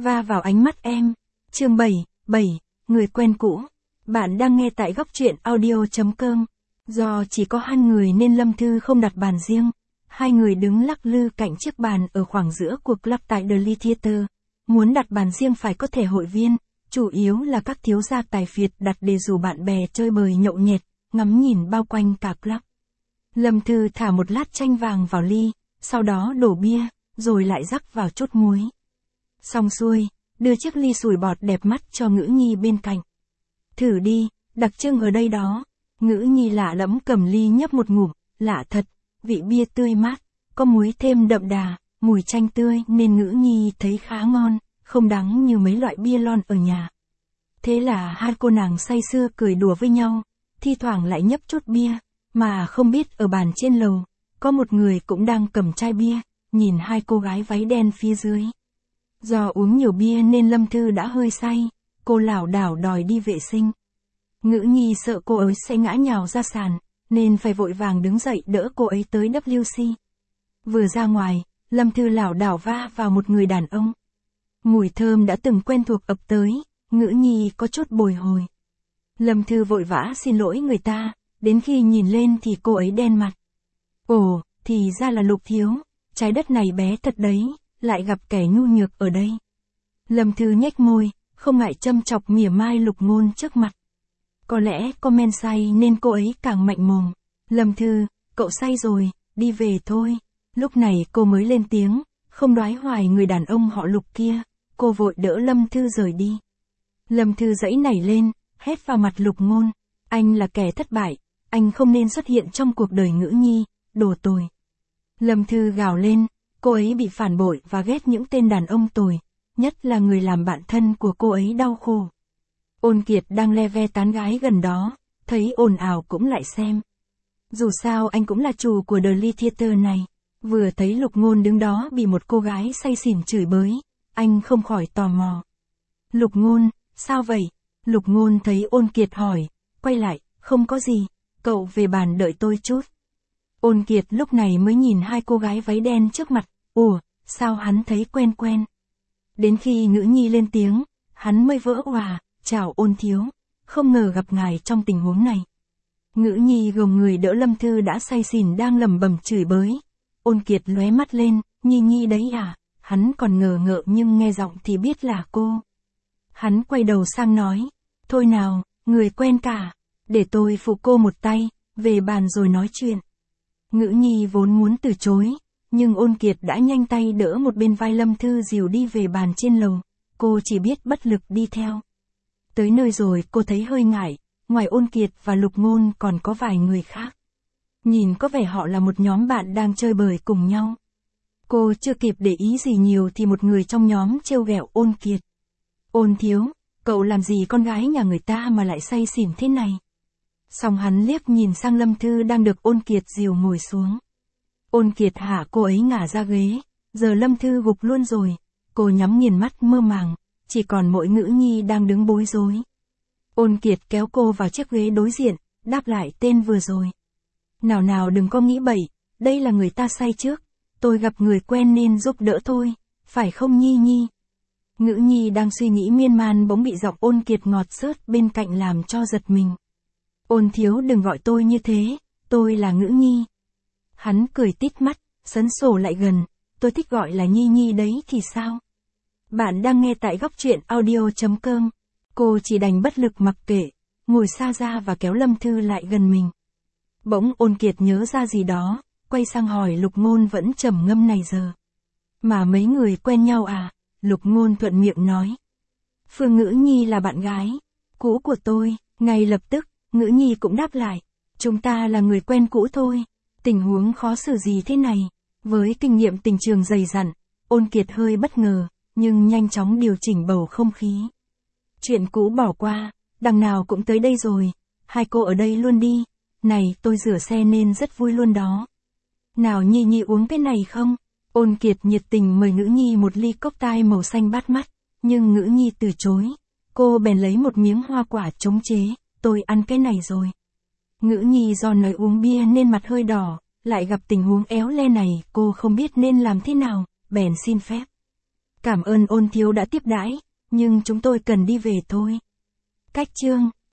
va vào ánh mắt em. Chương 7, người quen cũ. Bạn đang nghe tại góc truyện audio.com. Do chỉ có hai người nên Lâm Thư không đặt bàn riêng. Hai người đứng lắc lư cạnh chiếc bàn ở khoảng giữa của club tại The Lee Theater. Muốn đặt bàn riêng phải có thẻ hội viên, chủ yếu là các thiếu gia tài phiệt đặt để rủ bạn bè chơi bời nhậu nhẹt, ngắm nhìn bao quanh cả club. Lâm Thư thả một lát chanh vàng vào ly, sau đó đổ bia, rồi lại rắc vào chút muối. Xong xuôi, đưa chiếc ly sủi bọt đẹp mắt cho Ngữ Nhi bên cạnh. Thử đi, đặc trưng ở đây đó. Ngữ Nhi lạ lẫm cầm ly nhấp một ngụm, lạ thật, vị bia tươi mát, có muối thêm đậm đà, mùi chanh tươi nên Ngữ Nhi thấy khá ngon, không đắng như mấy loại bia lon ở nhà. Thế là hai cô nàng say sưa cười đùa với nhau, thi thoảng lại nhấp chút bia, mà không biết ở bàn trên lầu, có một người cũng đang cầm chai bia, nhìn hai cô gái váy đen phía dưới. Do uống nhiều bia nên Lâm Thư đã hơi say, cô lảo đảo đòi đi vệ sinh. Ngữ Nhi sợ cô ấy sẽ ngã nhào ra sàn, nên phải vội vàng đứng dậy đỡ cô ấy tới WC. Vừa ra ngoài, Lâm Thư lảo đảo va vào một người đàn ông. Mùi thơm đã từng quen thuộc ập tới, Ngữ Nhi có chút bồi hồi. Lâm Thư vội vã xin lỗi người ta, đến khi nhìn lên thì cô ấy đen mặt. Ồ, thì ra là Lục thiếu, trái đất này bé thật đấy, lại gặp kẻ nhu nhược ở đây. Lâm Thư nhếch môi, không ngại châm chọc mỉa mai Lục Ngôn trước mặt. Có lẽ có men say nên cô ấy càng mạnh mồm. Lâm Thư, cậu say rồi, đi về thôi. Lúc này cô mới lên tiếng, không đoái hoài người đàn ông họ Lục kia, cô vội đỡ Lâm Thư rời đi. Lâm Thư giãy nảy lên, hét vào mặt Lục Ngôn, anh là kẻ thất bại, anh không nên xuất hiện trong cuộc đời Ngữ Nhi, đồ tồi. Lâm Thư gào lên, cô ấy bị phản bội và ghét những tên đàn ông tồi, nhất là người làm bạn thân của cô ấy đau khổ. Ôn Kiệt đang le ve tán gái gần đó, thấy ồn ào cũng lại xem. Dù sao anh cũng là chủ của The Lee Theater này, vừa thấy Lục Ngôn đứng đó bị một cô gái say xỉn chửi bới, anh không khỏi tò mò. Lục Ngôn, sao vậy? Lục Ngôn thấy Ôn Kiệt hỏi, quay lại, không có gì, cậu về bàn đợi tôi chút. Ôn Kiệt lúc này mới nhìn hai cô gái váy đen trước mặt, ủa, sao hắn thấy quen quen. Đến khi Ngữ Nhi lên tiếng, hắn mới vỡ òa, chào Ôn thiếu, không ngờ gặp ngài trong tình huống này. Ngữ Nhi gồng người đỡ Lâm Thư đã say xỉn đang lẩm bẩm chửi bới. Ôn Kiệt lóe mắt lên, Nhi đấy à, hắn còn ngờ ngợ nhưng nghe giọng thì biết là cô. Hắn quay đầu sang nói, thôi nào, người quen cả, để tôi phụ cô một tay, về bàn rồi nói chuyện. Ngữ Nhi vốn muốn từ chối, nhưng Ôn Kiệt đã nhanh tay đỡ một bên vai Lâm Thư dìu đi về bàn trên lầu, cô chỉ biết bất lực đi theo. Tới nơi rồi cô thấy hơi ngại, ngoài Ôn Kiệt và Lục Ngôn còn có vài người khác. Nhìn có vẻ họ là một nhóm bạn đang chơi bời cùng nhau. Cô chưa kịp để ý gì nhiều thì một người trong nhóm trêu ghẹo Ôn Kiệt. Ôn thiếu, cậu làm gì con gái nhà người ta mà lại say xỉn thế này? Xong hắn liếc nhìn sang Lâm Thư đang được Ôn Kiệt dìu ngồi xuống. Ôn Kiệt hạ cô ấy ngả ra ghế, giờ Lâm Thư gục luôn rồi, cô nhắm nghiền mắt mơ màng, chỉ còn mỗi Ngữ Nhi đang đứng bối rối. Ôn Kiệt kéo cô vào chiếc ghế đối diện, đáp lại tên vừa rồi. Nào đừng có nghĩ bậy, đây là người ta say trước, tôi gặp người quen nên giúp đỡ thôi, phải không Nhi? Ngữ Nhi đang suy nghĩ miên man bỗng bị giọng Ôn Kiệt ngọt xớt bên cạnh làm cho giật mình. Ôn thiếu đừng gọi tôi như thế, tôi là Ngữ Nhi. Hắn cười tít mắt, sấn sổ lại gần, tôi thích gọi là Nhi đấy thì sao? Bạn đang nghe tại góc truyện audio.com. Cô chỉ đành bất lực mặc kệ, ngồi xa ra và kéo Lâm Thư lại gần mình. Bỗng Ôn Kiệt nhớ ra gì đó, quay sang hỏi Lục Ngôn vẫn trầm ngâm này giờ. Mà mấy người quen nhau à? Lục Ngôn thuận miệng nói. Phương Ngữ Nhi là bạn gái cũ của tôi. Ngay lập tức, Ngữ Nhi cũng đáp lại. Chúng ta là người quen cũ thôi. Tình huống khó xử gì thế này? Với kinh nghiệm tình trường dày dặn, Ôn Kiệt hơi bất ngờ, nhưng nhanh chóng điều chỉnh bầu không khí. Chuyện cũ bỏ qua, đằng nào cũng tới đây rồi. Hai cô ở đây luôn đi. Này, tôi rửa xe nên rất vui luôn đó. Nào Nhi uống cái này không? Ôn Kiệt nhiệt tình mời Ngữ Nhi một ly cốc tai màu xanh bắt mắt, nhưng Ngữ Nhi từ chối. Cô bèn lấy một miếng hoa quả chống chế, tôi ăn cái này rồi. Ngữ Nhi do nói uống bia nên mặt hơi đỏ, lại gặp tình huống éo le này, cô không biết nên làm thế nào, bèn xin phép. Cảm ơn Ôn thiếu đã tiếp đãi, nhưng chúng tôi cần đi về thôi. Cách chương